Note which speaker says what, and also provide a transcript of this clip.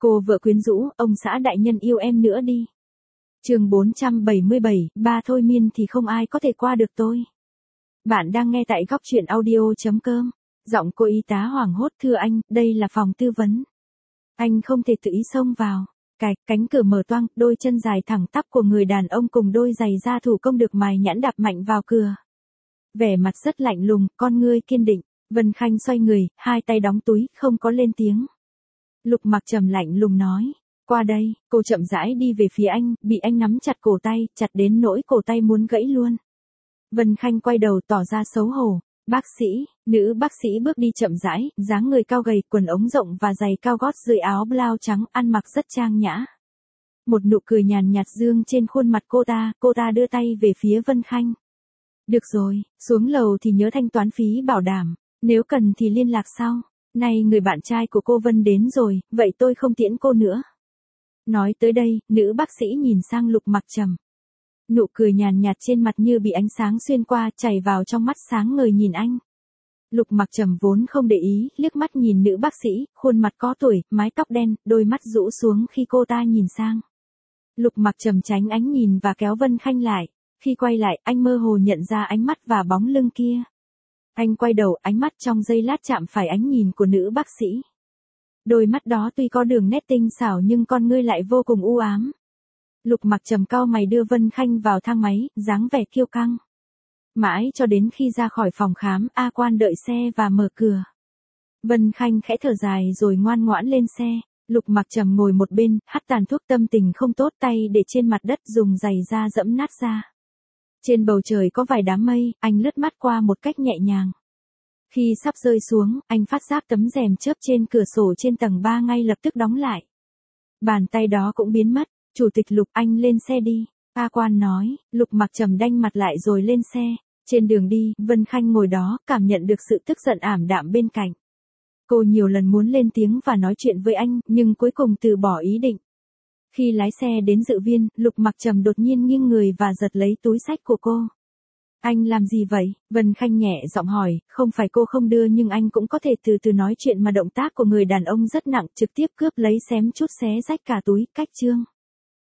Speaker 1: Cô vợ quyến rũ, ông xã đại nhân yêu em nữa đi. Chương 477, ba thôi miên thì không ai có thể qua được tôi. Bạn đang nghe tại góc truyện audio.com. Giọng cô y tá hoảng hốt, thưa anh, đây là phòng tư vấn. Anh không thể tự ý xông vào. Cánh cửa mở toang, đôi chân dài thẳng tắp của người đàn ông cùng đôi giày da thủ công được mài nhẵn đạp mạnh vào cửa. Vẻ mặt rất lạnh lùng, con ngươi kiên định. Vân Khanh xoay người, hai tay đóng túi, không có lên tiếng. Lục Mặc Trầm lạnh lùng nói, qua đây. Cô chậm rãi đi về phía anh, bị anh nắm chặt cổ tay, chặt đến nỗi cổ tay muốn gãy luôn. Vân Khanh quay đầu tỏ ra xấu hổ. Bác sĩ, nữ bác sĩ bước đi chậm rãi, dáng người cao gầy, quần ống rộng và giày cao gót dưới áo blau trắng, ăn mặc rất trang nhã. Một nụ cười nhàn nhạt dương trên khuôn mặt cô ta đưa tay về phía Vân Khanh. Được rồi, xuống lầu thì nhớ thanh toán phí bảo đảm, nếu cần thì liên lạc sau. Này, người bạn trai của cô Vân đến rồi, vậy tôi không tiễn cô nữa. Nói tới đây, nữ bác sĩ nhìn sang Lục Mặc Trầm. Nụ cười nhàn nhạt trên mặt như bị ánh sáng xuyên qua, chảy vào trong mắt sáng ngời nhìn anh. Lục Mặc Trầm vốn không để ý, liếc mắt nhìn nữ bác sĩ, khuôn mặt có tuổi, mái tóc đen, đôi mắt rũ xuống khi cô ta nhìn sang. Lục Mặc Trầm tránh ánh nhìn và kéo Vân Khanh lại. Khi quay lại, anh mơ hồ nhận ra ánh mắt và bóng lưng kia. Anh quay đầu, ánh mắt trong giây lát chạm phải ánh nhìn của nữ bác sĩ. Đôi mắt đó tuy có đường nét tinh xảo nhưng con ngươi lại vô cùng u ám. Lục Mặc Trầm cau mày đưa Vân Khanh vào thang máy, dáng vẻ kiêu căng. Mãi cho đến khi ra khỏi phòng khám, A Quan đợi xe và mở cửa. Vân Khanh khẽ thở dài rồi ngoan ngoãn lên xe. Lục Mặc Trầm ngồi một bên, hắt tàn thuốc, tâm tình không tốt, tay để trên mặt đất, dùng giày da dẫm nát ra. Trên bầu trời có vài đám mây, anh lướt mắt qua một cách nhẹ nhàng. Khi sắp rơi xuống, anh phát giác tấm rèm chớp trên cửa sổ trên tầng 3 ngay lập tức đóng lại. Bàn tay đó cũng biến mất. Chủ tịch Lục, anh lên xe đi. A Quan nói. Lục Mặc Trầm đanh mặt lại rồi lên xe. Trên đường đi, Vân Khanh ngồi đó, cảm nhận được sự tức giận ảm đạm bên cạnh. Cô nhiều lần muốn lên tiếng và nói chuyện với anh, nhưng cuối cùng từ bỏ ý định. Khi lái xe đến Dự Viên, Lục Mặc Trầm đột nhiên nghiêng người và giật lấy túi xách của cô. Anh làm gì vậy? Vân Khanh nhẹ giọng hỏi, không phải cô không đưa nhưng anh cũng có thể từ từ nói chuyện mà động tác của người đàn ông rất nặng, trực tiếp cướp lấy xém chút xé rách cả túi, cách chương.